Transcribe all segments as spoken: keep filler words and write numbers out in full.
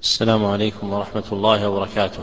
السلام عليكم ورحمة الله وبركاته.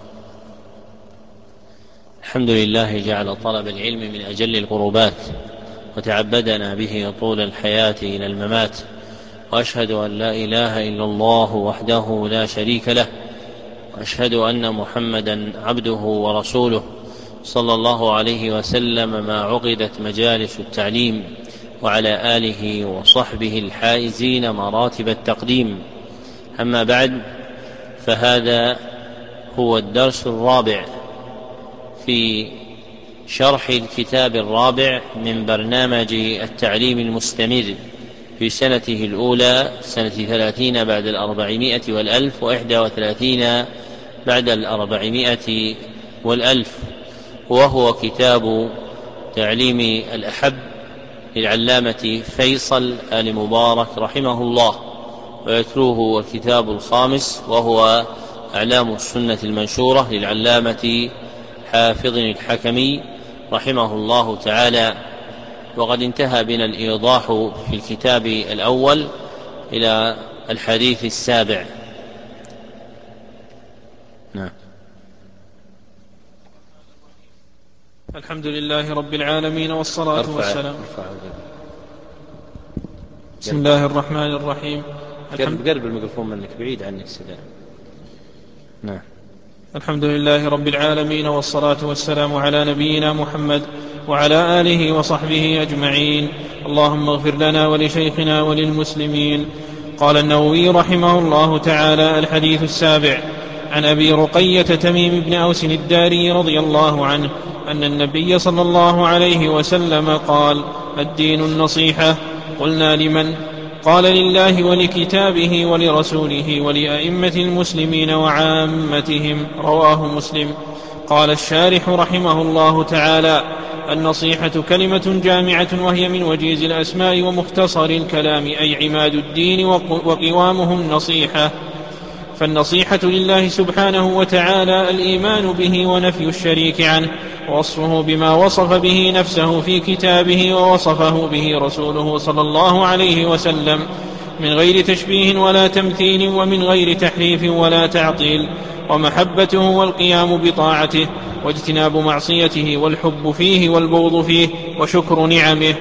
الحمد لله جعل طلب العلم من أجل القربات وتعبدنا به طول الحياة إلى الممات، وأشهد أن لا إله إلا الله وحده لا شريك له، وأشهد أن محمدا عبده ورسوله صلى الله عليه وسلم ما عقدت مجالس التعليم، وعلى آله وصحبه الحائزين مراتب التقديم. أما بعد، فهذا هو الدرس الرابع في شرح الكتاب الرابع من برنامج التعليم المستمر في سنته الأولى، سنة ثلاثين بعد الأربعمائة والألف وإحدى وثلاثين بعد الأربعمائة والألف، وهو كتاب تعليم الأحب للعلامة فيصل آل مبارك رحمه الله، ويتلوه الكتاب الخامس وهو أعلام السنة المنشورة للعلامة حافظ الحكمي رحمه الله تعالى. وقد انتهى بنا الإيضاح في الكتاب الأول إلى الحديث السابع. نعم. الحمد لله رب العالمين، والصلاة أرفع والسلام أرفع بسم الله الرحمن الرحيم. قرب قرب الميكروفون منك، بعيد عنك السلام. نعم. الحمد لله رب العالمين، والصلاة والسلام على نبينا محمد وعلى آله وصحبه أجمعين. اللهم اغفر لنا ولشيخنا وللمسلمين. قال النووي رحمه الله تعالى: الحديث السابع. عن أبي رقية تميم بن أوس الداري رضي الله عنه أن النبي صلى الله عليه وسلم قال: الدين النصيحة. قلنا: لمن؟ قال: لله ولكتابه ولرسوله ولأئمة المسلمين وعامتهم. رواه مسلم. قال الشارح رحمه الله تعالى: النصيحة كلمة جامعة، وهي من وجيز الأسماء ومختصر الكلام، أي عماد الدين وقوامه النصيحة. فالنصيحة لله سبحانه وتعالى الإيمان به ونفي الشريك عنه، ووصفه بما وصف به نفسه في كتابه ووصفه به رسوله صلى الله عليه وسلم، من غير تشبيه ولا تمثيل، ومن غير تحريف ولا تعطيل، ومحبته والقيام بطاعته، واجتناب معصيته، والحب فيه والبغض فيه، وشكر نعمه.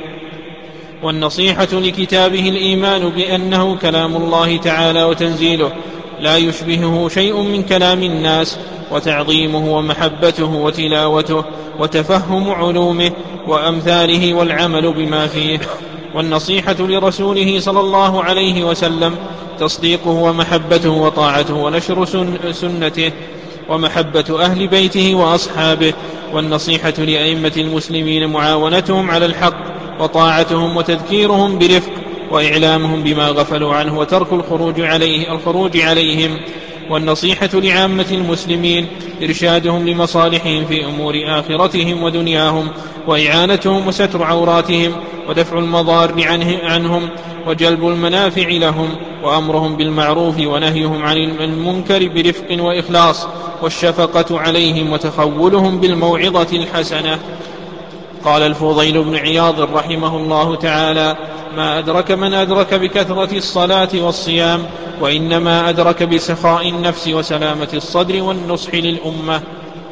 والنصيحة لكتابه الإيمان بأنه كلام الله تعالى وتنزيله، لا يشبهه شيء من كلام الناس، وتعظيمه ومحبته وتلاوته وتفهم علومه وأمثاله، والعمل بما فيه. والنصيحة لرسوله صلى الله عليه وسلم تصديقه ومحبته وطاعته، ونشر سنته، ومحبة أهل بيته وأصحابه. والنصيحة لأئمة المسلمين معاونتهم على الحق، وطاعتهم، وتذكيرهم برفق، وإعلامهم بما غفلوا عنه، وترك الخروج عليه الخروج عليهم. والنصيحة لعامة المسلمين إرشادهم لمصالحهم في أمور آخرتهم ودنياهم، وإعانتهم وستر عوراتهم، ودفع المضار عنهم، وجلب المنافع لهم، وأمرهم بالمعروف ونهيهم عن المنكر برفق وإخلاص، والشفقة عليهم، وتخولهم بالموعظة الحسنة. قال الفضيل بن عياض رحمه الله تعالى: ما أدرك من أدرك بكثرة الصلاة والصيام، وإنما أدرك بسخاء النفس وسلامة الصدر والنصح للأمة.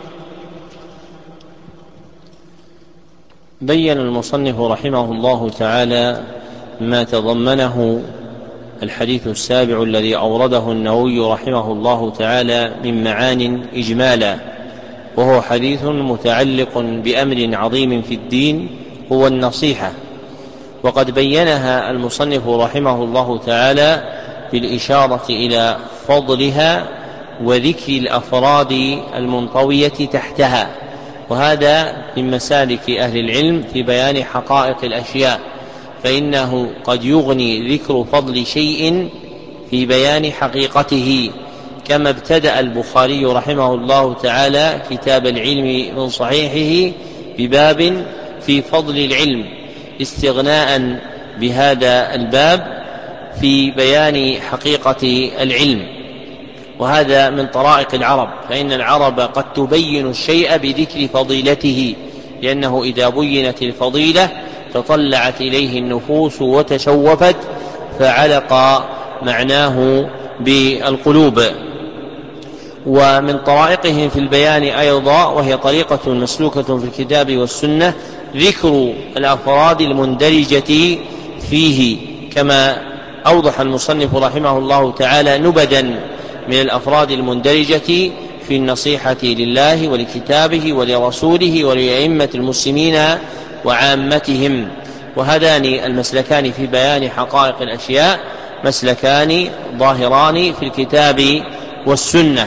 بين المصنف رحمه الله تعالى ما تضمنه الحديث السابع الذي أورده النووي رحمه الله تعالى من معان إجمالا، وهو حديث متعلق بأمر عظيم في الدين هو النصيحة. وقد بينها المصنف رحمه الله تعالى بالإشارة إلى فضلها وذكر الأفراد المنطوية تحتها، وهذا من مسالك أهل العلم في بيان حقائق الأشياء، فإنه قد يغني ذكر فضل شيء في بيان حقيقته، كما ابتدأ البخاري رحمه الله تعالى كتاب العلم من صحيحه بباب في فضل العلم، استغناء بهذا الباب في بيان حقيقة العلم. وهذا من طرائق العرب، فإن العرب قد تبين الشيء بذكر فضيلته، لأنه إذا بينت الفضيلة تطلعت إليه النفوس وتشوفت، فعلق معناه بالقلوب. ومن طرائقهم في البيان أيضا، وهي طريقة مسلوكة في الكتاب والسنة، ذكر الأفراد المندرجة فيه، كما أوضح المصنف رحمه الله تعالى نبدا من الأفراد المندرجة في النصيحة لله ولكتابه ولرسوله ولأئمة المسلمين وعامتهم. وهذان المسلكان في بيان حقائق الأشياء مسلكان ظاهران في الكتاب والسنة.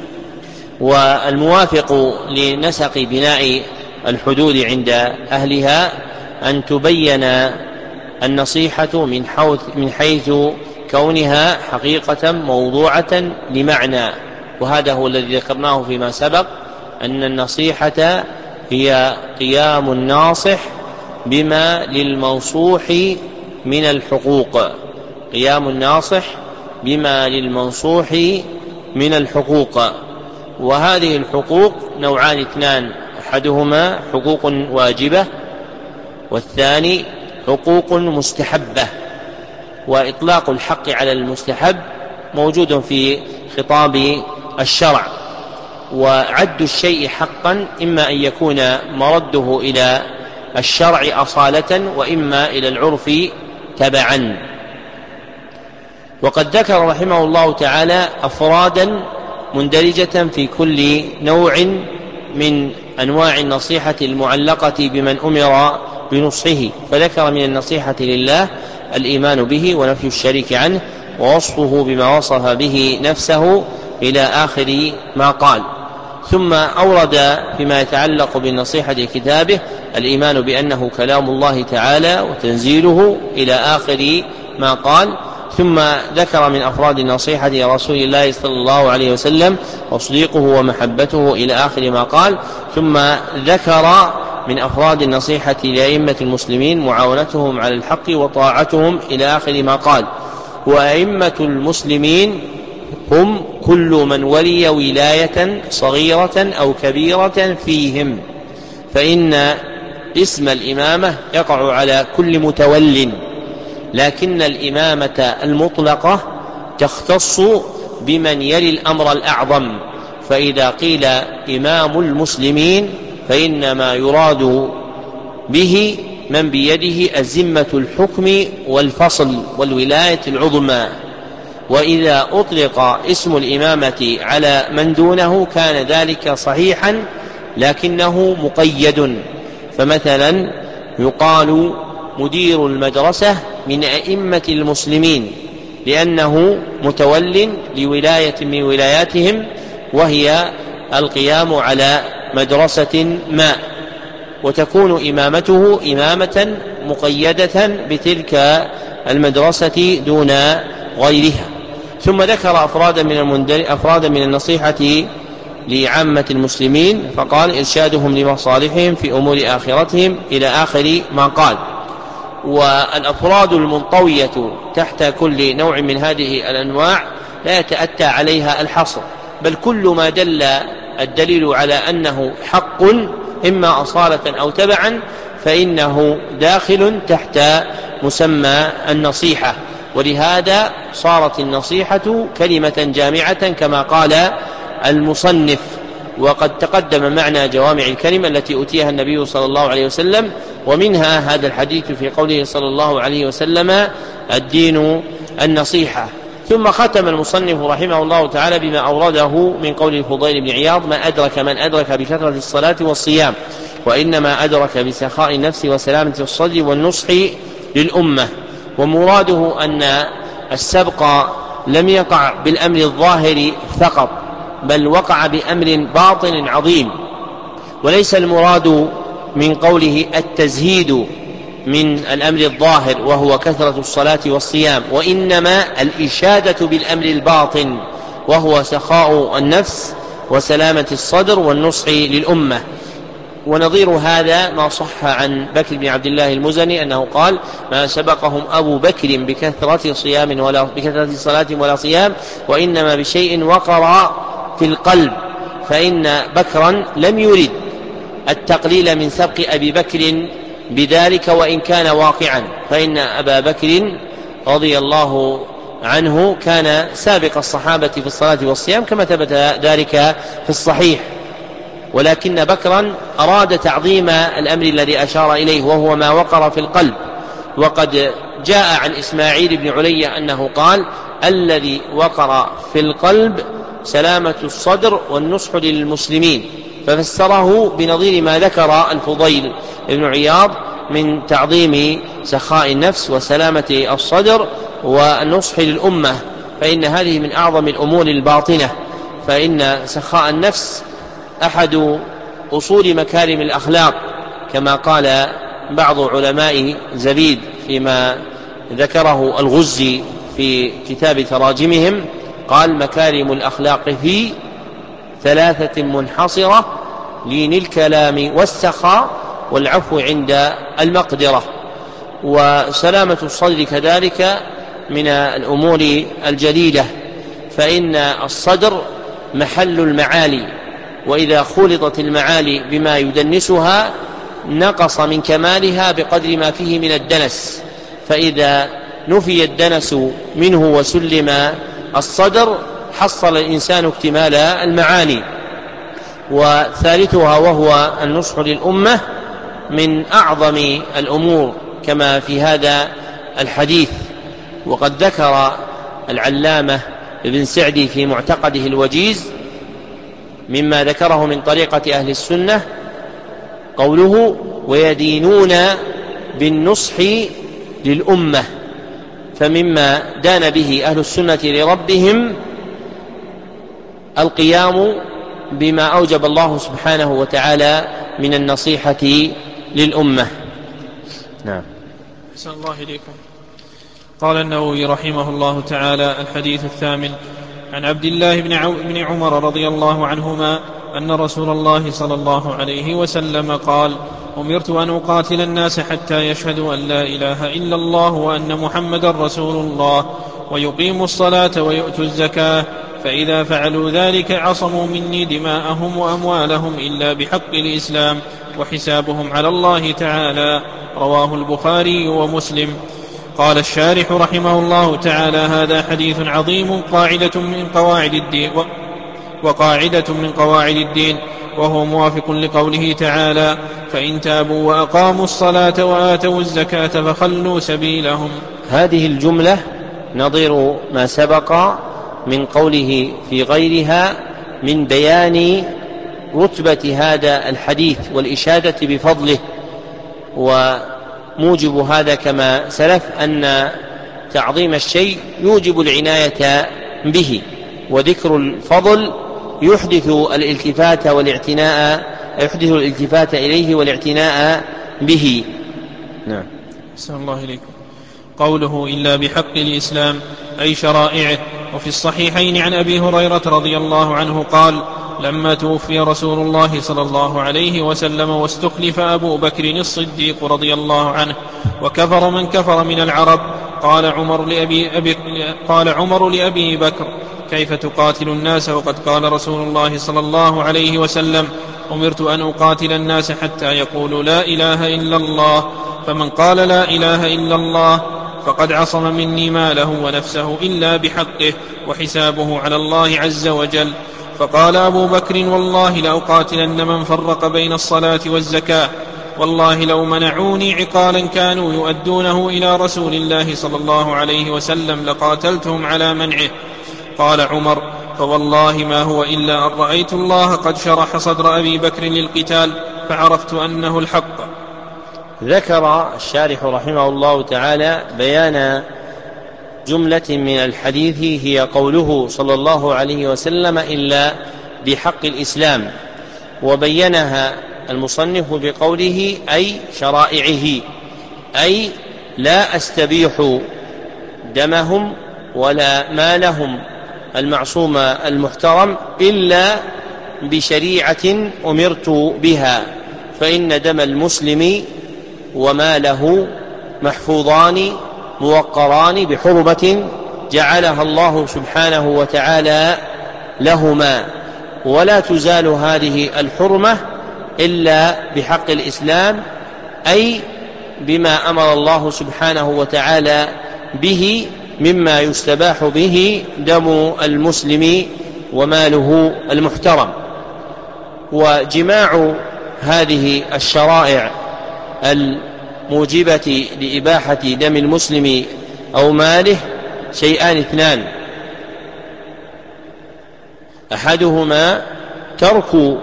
والموافق لنسق بناء الحدود عند أهلها أن تبين النصيحة من حيث كونها حقيقة موضوعة لمعنى، وهذا هو الذي ذكرناه فيما سبق، أن النصيحة هي قيام الناصح بما للمنصوح من الحقوق، قيام الناصح بما للمنصوح من الحقوق. وهذه الحقوق نوعان اثنان، أحدهما حقوق واجبة والثاني حقوق مستحبة. وإطلاق الحق على المستحب موجود في خطاب الشرع، وعد الشيء حقا إما أن يكون مرده إلى الشرع أصالة وإما إلى العرف تبعا. وقد ذكر رحمه الله تعالى أفرادا مندرجة في كل نوع من أنواع النصيحة المعلقة بمن أمر بنصحه، فذكر من النصيحة لله الإيمان به ونفي الشريك عنه ووصفه بما وصف به نفسه إلى آخر ما قال. ثم أورد فيما يتعلق بالنصيحة لكتابه الإيمان بأنه كلام الله تعالى وتنزيله إلى آخر ما قال. ثم ذكر من أفراد النصيحة لرسول الله صلى الله عليه وسلم تصديقه ومحبته إلى آخر ما قال. ثم ذكر من أفراد النصيحة لأئمة المسلمين معاونتهم على الحق وطاعتهم إلى آخر ما قال. وأئمة المسلمين هم كل من ولي ولاية صغيرة أو كبيرة فيهم، فإن اسم الإمامة يقع على كل متول، لكن الإمامة المطلقة تختص بمن يلي الأمر الأعظم. فإذا قيل إمام المسلمين فإنما يراد به من بيده أزمة الحكم والفصل والولاية العظمى. وإذا أطلق اسم الإمامة على من دونه كان ذلك صحيحا لكنه مقيد. فمثلا يقال مدير المدرسة من أئمة المسلمين لأنه متول لولاية من ولاياتهم، وهي القيام على مدرسة ما، وتكون إمامته إمامة مقيدة بتلك المدرسة دون غيرها. ثم ذكر أفرادا من, أفرادا من النصيحة لعامة المسلمين فقال إرشادهم لمصالحهم في أمور آخرتهم إلى آخر ما قال. والأفراد المنطوية تحت كل نوع من هذه الأنواع لا يتأتى عليها الحصر، بل كل ما دل الدليل على أنه حق إما أصالة أو تبعا فإنه داخل تحت مسمى النصيحة. ولهذا صارت النصيحة كلمة جامعة كما قال المصنف. وقد تقدم معنى جوامع الكلمة التي أتيها النبي صلى الله عليه وسلم، ومنها هذا الحديث في قوله صلى الله عليه وسلم الدين النصيحة. ثم ختم المصنف رحمه الله تعالى بما أورده من قول الفضيل بن عياض: ما أدرك من أدرك بكثرة الصلاة والصيام، وإنما أدرك بسخاء النفس وسلامة الصدر والنصح للأمة. ومراده أن السبق لم يقع بالأمر الظاهر فقط، بل وقع بأمر باطن عظيم. وليس المراد من قوله التزهيد من الأمر الظاهر وهو كثرة الصلاة والصيام، وإنما الإشادة بالأمر الباطن وهو سخاء النفس وسلامة الصدر والنصح للأمة. ونظير هذا ما صح عن بكر بن عبد الله المزني أنه قال: ما سبقهم أبو بكر بكثرة صيام ولا بكثرة صلاة ولا صيام، وإنما بشيء وقر في القلب، فإن بكرا لم يرد التقليل من سبق أبي بكر بذلك وإن كان واقعا، فإن أبا بكر رضي الله عنه كان سابق الصحابة في الصلاة والصيام كما ثبت ذلك في الصحيح، ولكن بكرا أراد تعظيم الأمر الذي أشار إليه وهو ما وقر في القلب. وقد جاء عن إسماعيل بن علي أنه قال: الذي وقر في القلب سلامة الصدر والنصح للمسلمين، ففسره بنظير ما ذكر الفضيل بن عياض من تعظيم سخاء النفس وسلامة الصدر والنصح للأمة، فإن هذه من أعظم الأمور الباطنة، فإن سخاء النفس أحد أصول مكارم الأخلاق، كما قال بعض علماء زبيد فيما ذكره الغزي في كتاب تراجمهم، قال: مكارم الأخلاق في ثلاثة منحصرة: لين الكلام والسخاء والعفو عند المقدرة. وسلامة الصدر كذلك من الأمور الجليلة، فإن الصدر محل المعالي، وإذا خلطت المعالي بما يدنسها نقص من كمالها بقدر ما فيه من الدنس، فإذا نفي الدنس منه وسلم الصدر حصل الإنسان اكتمال المعاني. وثالثها وهو النصح للأمة من أعظم الأمور كما في هذا الحديث. وقد ذكر العلامة ابن سعدي في معتقده الوجيز مما ذكره من طريقة أهل السنة قوله: ويدينون بالنصح للأمة، فمما دان به أهل السنة لربهم القيام بما أوجب الله سبحانه وتعالى من النصيحة للأمة. نعم. أحسن الله إليكم. قال النووي رحمه الله تعالى: الحديث الثامن عن عبد الله بن, عو... بن عمر رضي الله عنهما أن رسول الله صلى الله عليه وسلم قال: أمرت أن أقاتل الناس حتى يشهدوا أن لا إله إلا الله وأن محمدا رسول الله ويقيموا الصلاة ويؤتوا الزكاة، فإذا فعلوا ذلك عصموا مني دماءهم وأموالهم إلا بحق الإسلام وحسابهم على الله تعالى. رواه البخاري ومسلم. قال الشارح رحمه الله تعالى: هذا حديث عظيم قاعدة من قواعد الدين وقاعدة من قواعد الدين، وهو موافق لقوله تعالى: فإن تابوا وأقاموا الصلاة وآتوا الزكاة فخلوا سبيلهم. هذه الجملة نظير ما سبق من قوله في غيرها من بيان رتبة هذا الحديث والإشادة بفضله. وموجب هذا كما سلف أن تعظيم الشيء يوجب العناية به، وذكر الفضل يحدث الالتفات والاعتناء يحدث الالتفات إليه والاعتناء به. نعم. أحسن الله إليكم. قوله إلا بحق الإسلام أي شرائعه. وفي الصحيحين عن أبي هريرة رضي الله عنه قال: لما توفي رسول الله صلى الله عليه وسلم واستخلف أبو بكر الصديق رضي الله عنه وكفر من كفر من العرب، قال عمر لأبي, أبي قال عمر لأبي بكر: كيف تقاتل الناس وقد قال رسول الله صلى الله عليه وسلم: أمرت أن أقاتل الناس حتى يقولوا لا إله إلا الله، فمن قال لا إله إلا الله فقد عصم مني ماله ونفسه إلا بحقه وحسابه على الله عز وجل. فقال أبو بكر: والله لأقاتلن من فرق بين الصلاة والزكاة، والله لو منعوني عقالا كانوا يؤدونه إلى رسول الله صلى الله عليه وسلم لقاتلتهم على منعه. قال عمر: فوالله ما هو إلا أن رأيت الله قد شرح صدر أبي بكر للقتال فعرفت أنه الحق. ذكر الشارح رحمه الله تعالى بيان جملة من الحديث هي قوله صلى الله عليه وسلم إلا بحق الإسلام، وبينها المصنف بقوله أي شرائعه، أي لا أستبيح دمهم ولا مالهم المعصوم المحترم إلا بشريعة أمرت بها، فإن دم المسلم وماله محفوظان موقران بحرمة جعلها الله سبحانه وتعالى لهما، ولا تزال هذه الحرمة إلا بحق الإسلام، أي بما أمر الله سبحانه وتعالى به مما يستباح به دم المسلم وماله المحترم. وجماع هذه الشرائع الموجبة لإباحة دم المسلم أو ماله شيئان اثنان: أحدهما ترك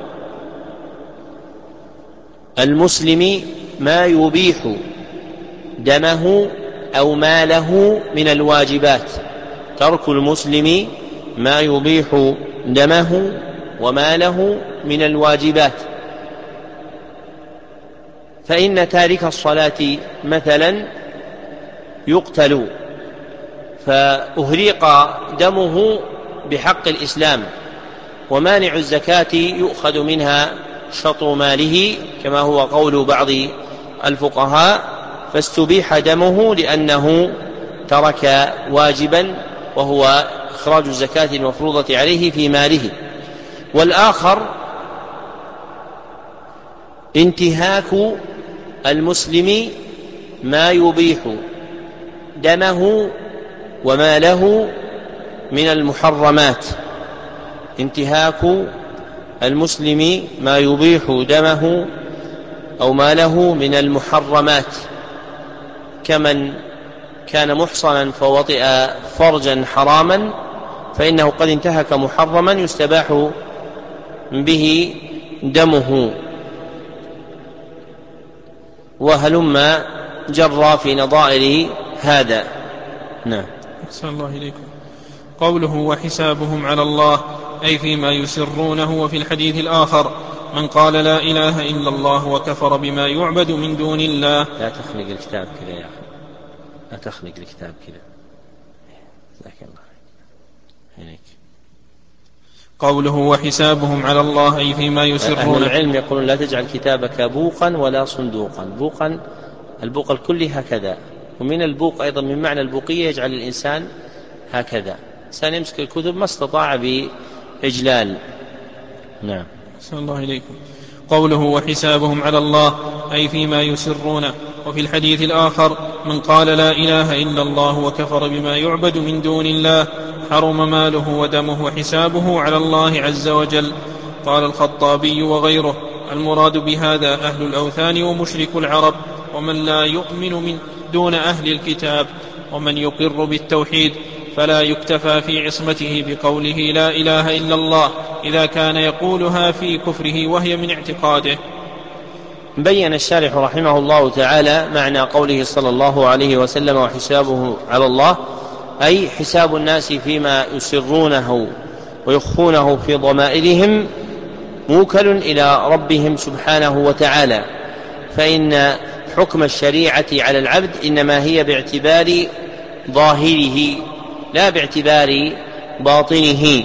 المسلم ما يبيح دمه أو ماله من الواجبات، ترك المسلم ما يبيح دمه وماله من الواجبات. فإن تارك الصلاة مثلا يقتل فأهريق دمه بحق الإسلام، ومانع الزكاة يؤخذ منها شطر ماله كما هو قول بعض الفقهاء، فاستبيح دمه لأنه ترك واجبا وهو إخراج الزكاة المفروضة عليه في ماله. والآخر انتهاك المسلم ما يبيح دمه وماله من المحرمات، انتهاك المسلم ما يبيح دمه أو ماله من المحرمات، كمن كان محصنا فوطئ فرجا حراما فإنه قد انتهك محرما يستباح به دمه، وهلما جرى في نظائر هذا. نعم. أحسن الله إليكم. قوله وحسابهم على الله أي فيما يسرونه. وفي الحديث الآخر من قال لا إله إلا الله وكفر بما يعبد من دون الله. لا تخنق الكتاب كذا يا أخي، لا تخنق الكتاب كذا. جزاك الله هنيك. قوله وحسابهم على الله أي فيما يسرون. أهل العلم يقولون لا تجعل كتابك بوقا ولا صندوقا. بوقا البوق الكلي هكذا، ومن البوق أيضا من معنى البوقية يجعل الإنسان هكذا، الإنسان يمسك الكتب ما استطاع بإجلال. نعم. أحسن الله إليكم. قوله وحسابهم على الله أي فيما يسرون. وفي الحديث الآخر من قال لا إله إلا الله وكفر بما يعبد من دون الله حرم ماله ودمه وحسابه على الله عز وجل. قال الخطابي وغيره المراد بهذا أهل الأوثان ومشرك العرب ومن لا يؤمن من دون أهل الكتاب، ومن يقر بالتوحيد فلا يكتفى في عصمته بقوله لا إله إلا الله إذا كان يقولها في كفره وهي من اعتقاده. بين الشارح رحمه الله تعالى معنى قوله صلى الله عليه وسلم وحسابه على الله أي حساب الناس فيما يسرونه ويخفونه في ضمائرهم موكل إلى ربهم سبحانه وتعالى، فإن حكم الشريعة على العبد إنما هي باعتبار ظاهره لا باعتبار باطنه.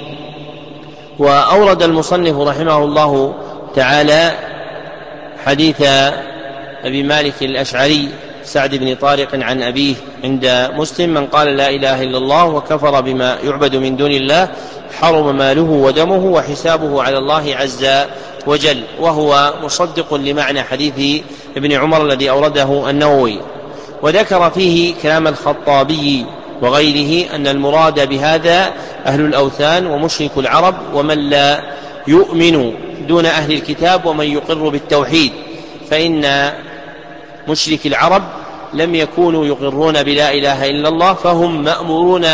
وأورد المصنف رحمه الله تعالى حديث أبي مالك الأشعري سعد بن طارق عن أبيه عند مسلم من قال لا إله إلا الله وكفر بما يعبد من دون الله حرم ماله ودمه وحسابه على الله عز وجل، وهو مصدق لمعنى حديث ابن عمر الذي أورده النووي. وذكر فيه كلام الخطابي وغيره أن المراد بهذا أهل الأوثان ومشرك العرب ومن لا يؤمن دون أهل الكتاب ومن يقر بالتوحيد، فإن مشرك العرب لم يكونوا يقرون بلا إله إلا الله فهم مأمورون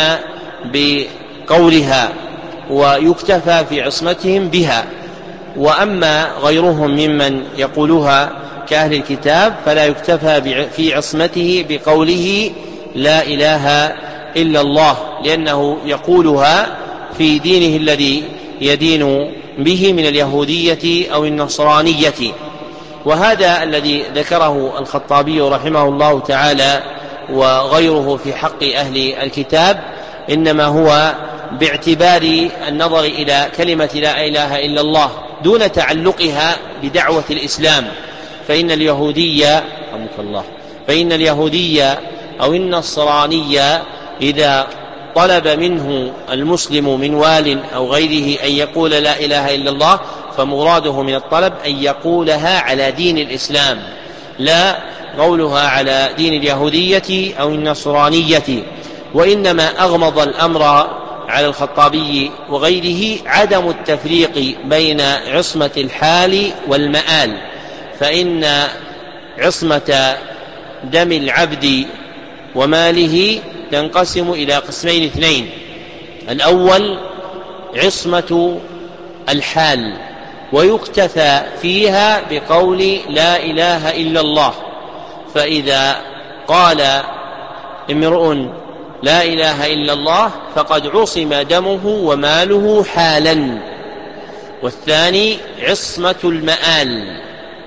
بقولها ويكتفى في عصمتهم بها، وأما غيرهم ممن يقولها كأهل الكتاب فلا يكتفى في عصمته بقوله لا إله إلا الله، لأنه يقولها في دينه الذي يدين به من اليهودية أو النصرانية. وهذا الذي ذكره الخطابي رحمه الله تعالى وغيره في حق أهل الكتاب إنما هو باعتبار النظر إلى كلمة لا إله إلا الله دون تعلقها بدعوة الإسلام، فإن اليهودية رحمك الله فإن اليهودية أو النصرانية إذا طلب منه المسلم من وال أو غيره أن يقول لا إله إلا الله فمراده من الطلب أن يقولها على دين الإسلام لا قولها على دين اليهودية أو النصرانية. وإنما أغمض الأمر على الخطابي وغيره عدم التفريق بين عصمة الحال والمآل، فإن عصمة دم العبد وماله تنقسم إلى قسمين اثنين: الأول عصمة الحال، ويكتفى فيها بقول لا إله إلا الله، فإذا قال امرؤ لا إله إلا الله فقد عصم دمه وماله حالا. والثاني عصمة المآل،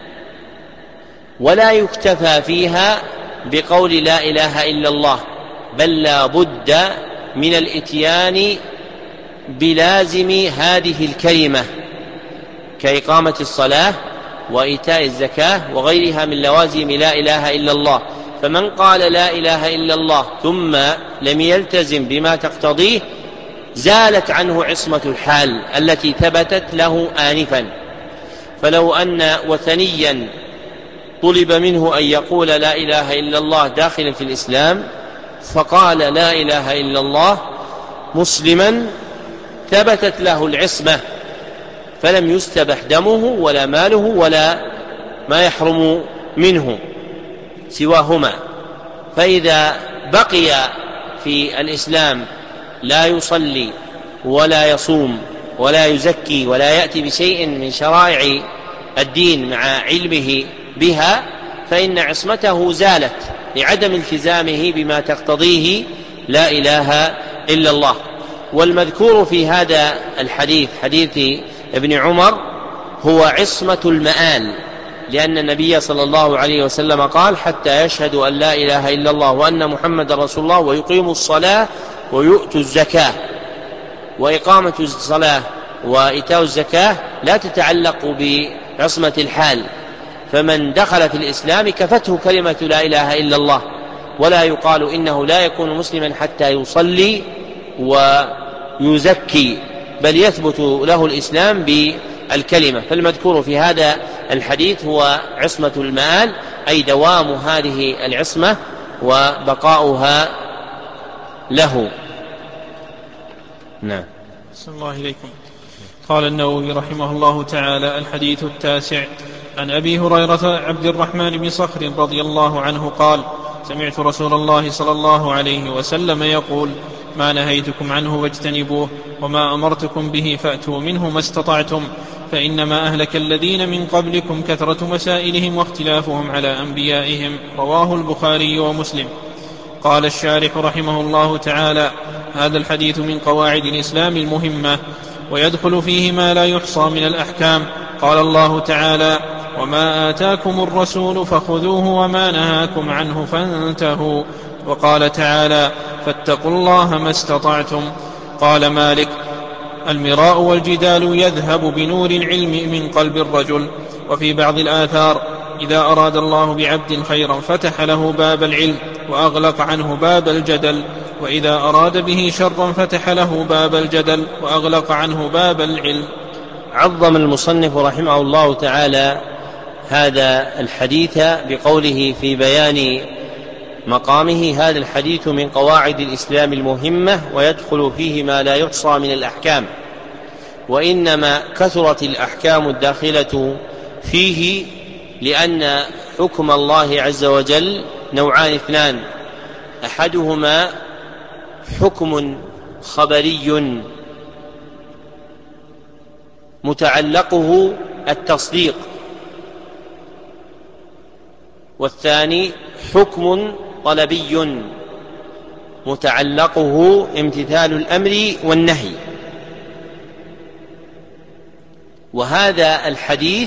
ولا يكتفى فيها بقول لا إله إلا الله، بل لا بد من الإتيان بلازم هذه الكلمة كإقامة الصلاة وإيتاء الزكاة وغيرها من لوازم لا إله إلا الله. فمن قال لا إله إلا الله ثم لم يلتزم بما تقتضيه زالت عنه عصمة الحال التي ثبتت له آنفا. فلو أن وثنيا طلب منه أن يقول لا إله إلا الله داخلا في الإسلام فقال لا إله إلا الله مسلما ثبتت له العصمة، فلم يستبح دمه ولا ماله ولا ما يحرم منه سواهما. فإذا بقي في الإسلام لا يصلي ولا يصوم ولا يزكي ولا يأتي بشيء من شرائع الدين مع علمه بها فإن عصمته زالت لعدم التزامه بما تقتضيه لا إله إلا الله. والمذكور في هذا الحديث حديث ابن عمر هو عصمة المآل، لأن النبي صلى الله عليه وسلم قال حتى يشهدوا أن لا إله إلا الله وأن محمد رسول الله ويقيموا الصلاة ويؤتوا الزكاة. وإقامة الصلاة وإيتاء الزكاة لا تتعلق بعصمة الحال، فمن دخل في الإسلام كفته كلمة لا إله إلا الله، ولا يقال إنه لا يكون مسلما حتى يصلي ويزكي، بل يثبت له الإسلام بالكلمة. فالمذكور في هذا الحديث هو عصمة المآل، أي دوام هذه العصمة وبقاؤها له. نعم. صلى الله إليكم. قال النووي رحمه الله تعالى: الحديث التاسع عن أبي هريرة عبد الرحمن بن صخر رضي الله عنه قال: سمعت رسول الله صلى الله عليه وسلم يقول: ما نهيتكم عنه فاجتنبوه، وما أمرتكم به فأتوا منه ما استطعتم، فإنما أهلك الذين من قبلكم كثرة مسائلهم واختلافهم على أنبيائهم. رواه البخاري ومسلم. قال الشارح رحمه الله تعالى: هذا الحديث من قواعد الإسلام المهمة، ويدخل فيه ما لا يحصى من الأحكام. قال الله تعالى: وما آتاكم الرسول فخذوه وما نهاكم عنه فانتهوا. وقال تعالى: فاتقوا الله ما استطعتم. قال مالك: المراء والجدال يذهب بنور العلم من قلب الرجل. وفي بعض الآثار: إذا أراد الله بعبد خيرا فتح له باب العلم وأغلق عنه باب الجدل، وإذا أراد به شرا فتح له باب الجدل وأغلق عنه باب العلم. عظم المصنف رحمه الله تعالى هذا الحديث بقوله في بيان مقامه: هذا الحديث من قواعد الإسلام المهمة، ويدخل فيه ما لا يحصى من الأحكام. وإنما كثرت الأحكام الداخلة فيه لأن حكم الله عز وجل نوعان اثنان: أحدهما حكم خبري متعلقه التصديق، والثاني حكم طلبي متعلقه امتثال الأمر والنهي. وهذا الحديث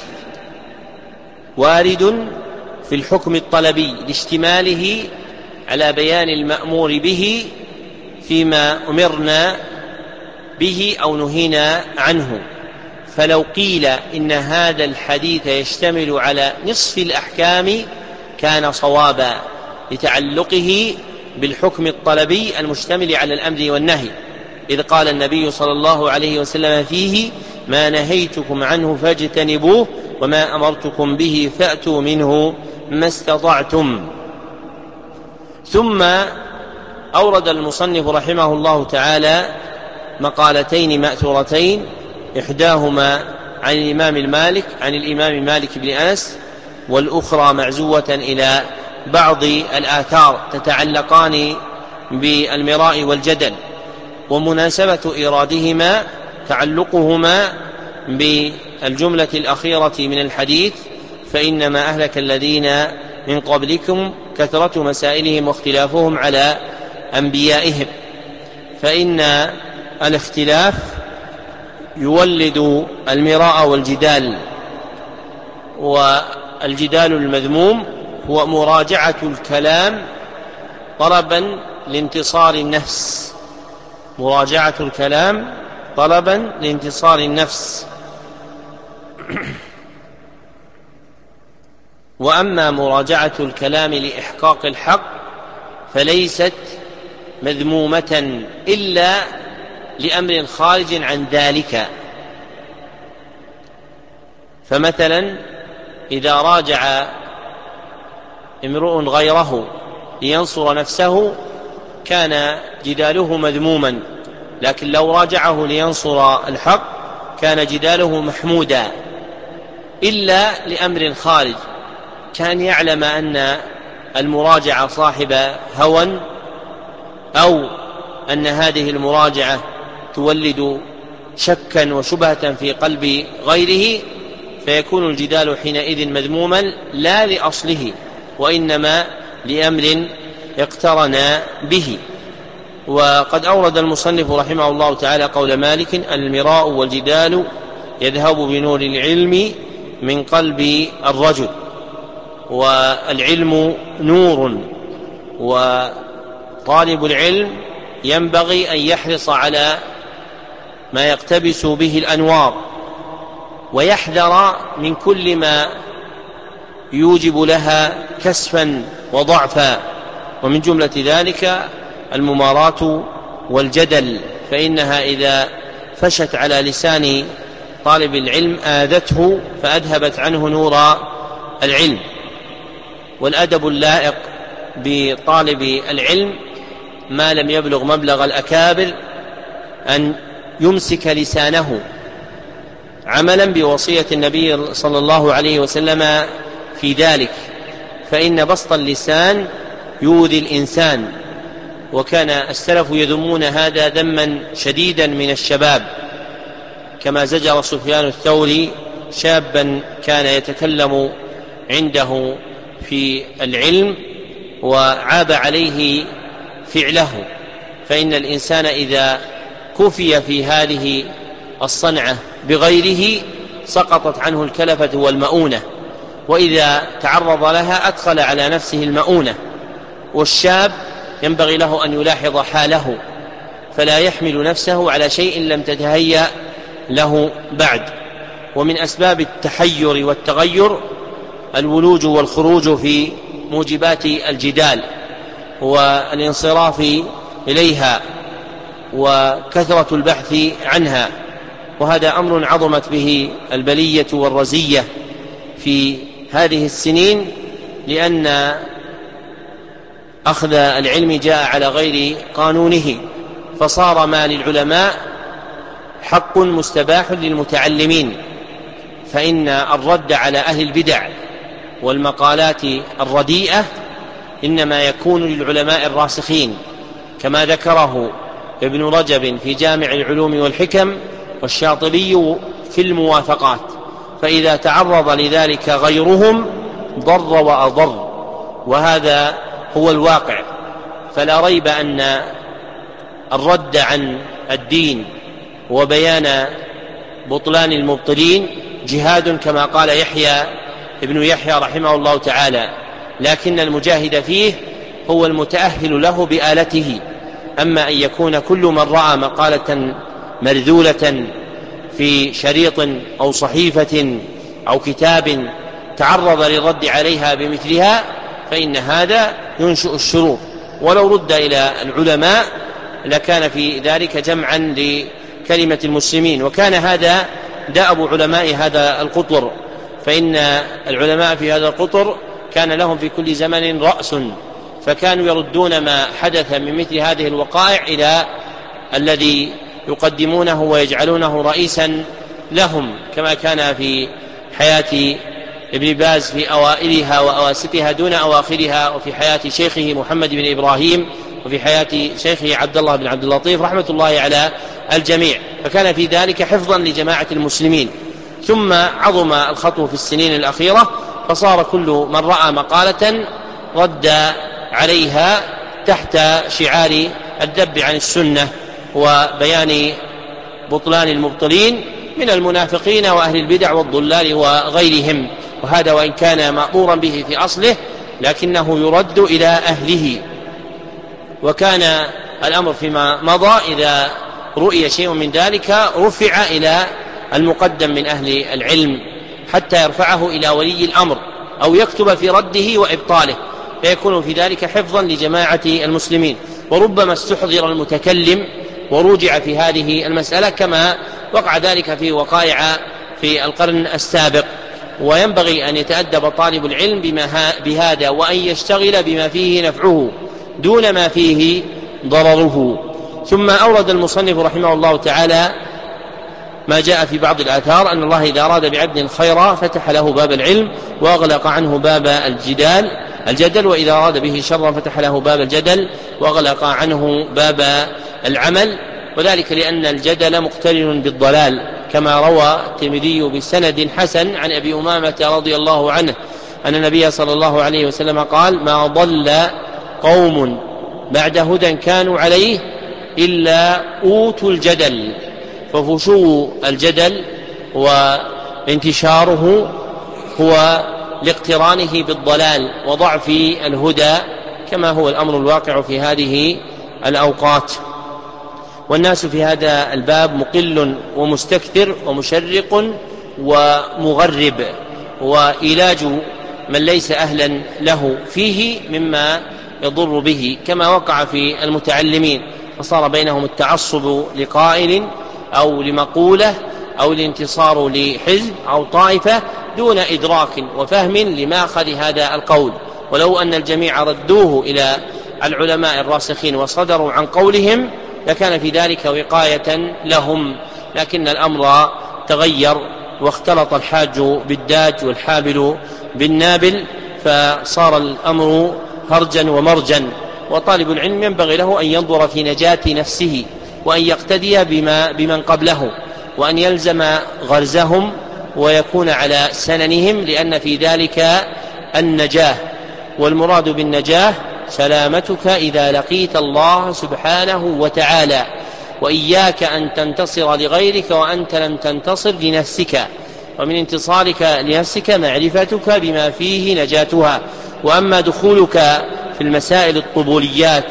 وارد في الحكم الطلبي لاشتماله على بيان المأمور به فيما أمرنا به أو نهينا عنه. فلو قيل إن هذا الحديث يشتمل على نصف الأحكام كان صوابا لتعلقه بالحكم الطلبي المشتمل على الأمر والنهي، إذ قال النبي صلى الله عليه وسلم فيه: ما نهيتكم عنه فاجتنبوه وما أمرتكم به فأتوا منه ما استطعتم. ثم أورد المصنف رحمه الله تعالى مقالتين مأثورتين، إحداهما عن الإمام المالك عن الإمام مالك بن أنس، والأخرى معزوة إلى بعض الآثار تتعلقان بالمراء والجدل، ومناسبة إيرادهما تعلقهما بالجملة الأخيرة من الحديث: فإنما أهلك الذين من قبلكم كثرة مسائلهم واختلافهم على أنبيائهم. فإن الاختلاف يولد المراء والجدال، والجدال المذموم هو مراجعة الكلام طلبا لانتصار النفس، مراجعة الكلام طلبا لانتصار النفس. وأما مراجعة الكلام لإحقاق الحق فليست مذمومة إلا لأمر خارج عن ذلك. فمثلا إذا راجع امرؤ غيره لينصر نفسه كان جداله مذموما، لكن لو راجعه لينصر الحق كان جداله محمودا، إلا لأمر خارج، كان يعلم أن المراجعة صاحب هوى، أو أن هذه المراجعة تولد شكا وشبهة في قلب غيره، فيكون الجدال حينئذ مذموما لا لأصله، وإنما لأمر اقترن به. وقد أورد المصنف رحمه الله تعالى قول مالك: المراء والجدال يذهب بنور العلم من قلب الرجل. والعلم نور، وطالب العلم ينبغي أن يحرص على ما يقتبس به الأنوار، ويحذر من كل ما يوجب لها كسفا وضعفا، ومن جملة ذلك المماراة والجدل، فإنها إذا فشت على لسان طالب العلم آذته فأذهبت عنه نور العلم. والأدب اللائق بطالب العلم ما لم يبلغ مبلغ الأكابر أن يمسك لسانه عملا بوصية النبي صلى الله عليه وسلم في ذلك، فإن بسط اللسان يؤذي الإنسان. وكان السلف يذمون هذا ذما شديدا من الشباب، كما زجر سفيان الثوري شابا كان يتكلم عنده في العلم وعاب عليه فعله. فإن الإنسان إذا كفي في هذه الصنعة بغيره سقطت عنه الكلفة والمؤونة، وإذا تعرض لها أدخل على نفسه المؤونة. والشاب ينبغي له أن يلاحظ حاله، فلا يحمل نفسه على شيء لم تتهيأ له بعد. ومن أسباب التحير والتغير الولوج والخروج في موجبات الجدال والانصراف إليها وكثرة البحث عنها، وهذا أمر عظمت به البلية والرزية في هذه السنين، لأن أخذ العلم جاء على غير قانونه، فصار ما للعلماء حق مستباح للمتعلمين. فإن الرد على أهل البدع والمقالات الرديئة إنما يكون للعلماء الراسخين، كما ذكره ابن رجب في جامع العلوم والحكم والشاطبي في الموافقات. فإذا تعرض لذلك غيرهم ضر وأضر، وهذا هو الواقع. فلا ريب أن الرد عن الدين وبيان بطلان المبطلين جهاد، كما قال يحيى ابن يحيى رحمه الله تعالى، لكن المجاهد فيه هو المتأهل له بآلته. أما أن يكون كل من رأى مقالة مرذولة في شريط أو صحيفة أو كتاب تعرض للرد عليها بمثلها، فإن هذا ينشئ الشرور. ولو رد إلى العلماء لكان في ذلك جمعا لكلمة المسلمين، وكان هذا دأب علماء هذا القطر، فإن العلماء في هذا القطر كان لهم في كل زمن رأس فكانوا يردون ما حدث من مثل هذه الوقائع إلى الذي يقدمونه ويجعلونه رئيسا لهم، كما كان في حياة ابن باز في أوائلها وأواسطها دون أواخرها، وفي حياة شيخه محمد بن إبراهيم، وفي حياة شيخه عبد الله بن عبد اللطيف رحمة الله على الجميع، فكان في ذلك حفظا لجماعة المسلمين. ثم عظم الخطو في السنين الأخيرة، فصار كل من رأى مقالة رد عليها تحت شعار الذب عن السنة وبيان بطلان المبطلين من المنافقين وأهل البدع والضلال وغيرهم، وهذا وإن كان مأمورا به في أصله لكنه يرد إلى أهله. وكان الأمر فيما مضى إذا رؤي شيء من ذلك رفع إلى المقدم من أهل العلم حتى يرفعه إلى ولي الأمر أو يكتب في رده وإبطاله، فيكون في ذلك حفظا لجماعة المسلمين. وربما استحضر المتكلم ورجع في هذه المسألة كما وقع ذلك في وقائع في القرن السابق. وينبغي أن يتأدب طالب العلم بهذا، وأن يشتغل بما فيه نفعه دون ما فيه ضرره. ثم أورد المصنف رحمه الله تعالى ما جاء في بعض الآثار أن الله إذا أراد بعبد الخير فتح له باب العلم وأغلق عنه باب الجدال الجدل، وإذا أراد به شرا فتح له باب الجدل وأغلق عنه باب العمل، وذلك لأن الجدل مقترن بالضلال، كما روى الترمذي بسند حسن عن أبي أمامة رضي الله عنه أن النبي صلى الله عليه وسلم قال: ما ضل قوم بعد هدى كانوا عليه إلا أوتوا الجدل. ففشو الجدل وانتشاره هو لاقترانه بالضلال وضعف الهدى، كما هو الأمر الواقع في هذه الأوقات. والناس في هذا الباب مقل ومستكثر ومشرق ومغرب، وإيلاج من ليس أهلا له فيه مما يضر به، كما وقع في المتعلمين، فصار بينهم التعصب لقائل أو لمقولة أو الانتصار لحزب أو طائفة دون إدراك وفهم لماخذ هذا القول. ولو أن الجميع ردوه إلى العلماء الراسخين وصدروا عن قولهم لكان في ذلك وقاية لهم، لكن الأمر تغير واختلط الحاج بالداج والحابل بالنابل، فصار الأمر هرجا ومرجا. وطالب العلم ينبغي له أن ينظر في نجاة نفسه، وأن يقتدي بما بمن قبله، وأن يلزم غرزهم ويكون على سننهم، لأن في ذلك النجاة. والمراد بالنجاة سلامتك إذا لقيت الله سبحانه وتعالى، وإياك أن تنتصر لغيرك وأنت لم تنتصر لنفسك، ومن انتصارك لنفسك معرفتك بما فيه نجاتها. وأما دخولك في المسائل الطبوليات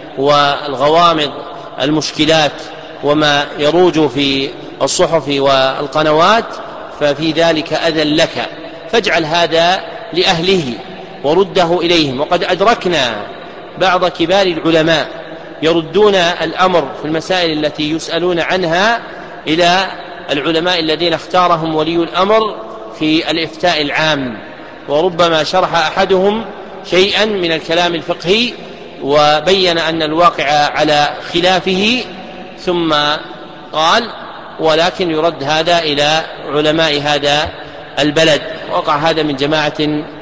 والغوامض المشكلات وما يروج في الصحف والقنوات ففي ذلك أذى لك، فاجعل هذا لأهله ورده إليهم. وقد أدركنا بعض كبار العلماء يردون الأمر في المسائل التي يسألون عنها إلى العلماء الذين اختارهم ولي الأمر في الإفتاء العام، وربما شرح أحدهم شيئا من الكلام الفقهي وبين أن الواقع على خلافه، ثم قال: ولكن يرد هذا إلى علماء هذا البلد. وقع هذا من جماعة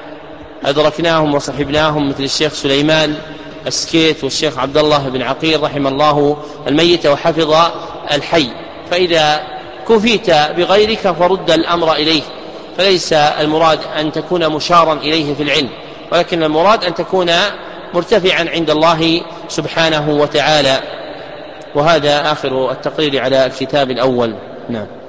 أدركناهم وصحبناهم مثل الشيخ سليمان السكيت والشيخ عبد الله بن عقيل رحم الله الميت وحفظ الحي. فإذا كفيت بغيرك فرد الأمر إليه، فليس المراد أن تكون مشارا إليه في العلم، ولكن المراد أن تكون مرتفعا عند الله سبحانه وتعالى. وهذا آخر التقرير على الكتاب الأول. نعم.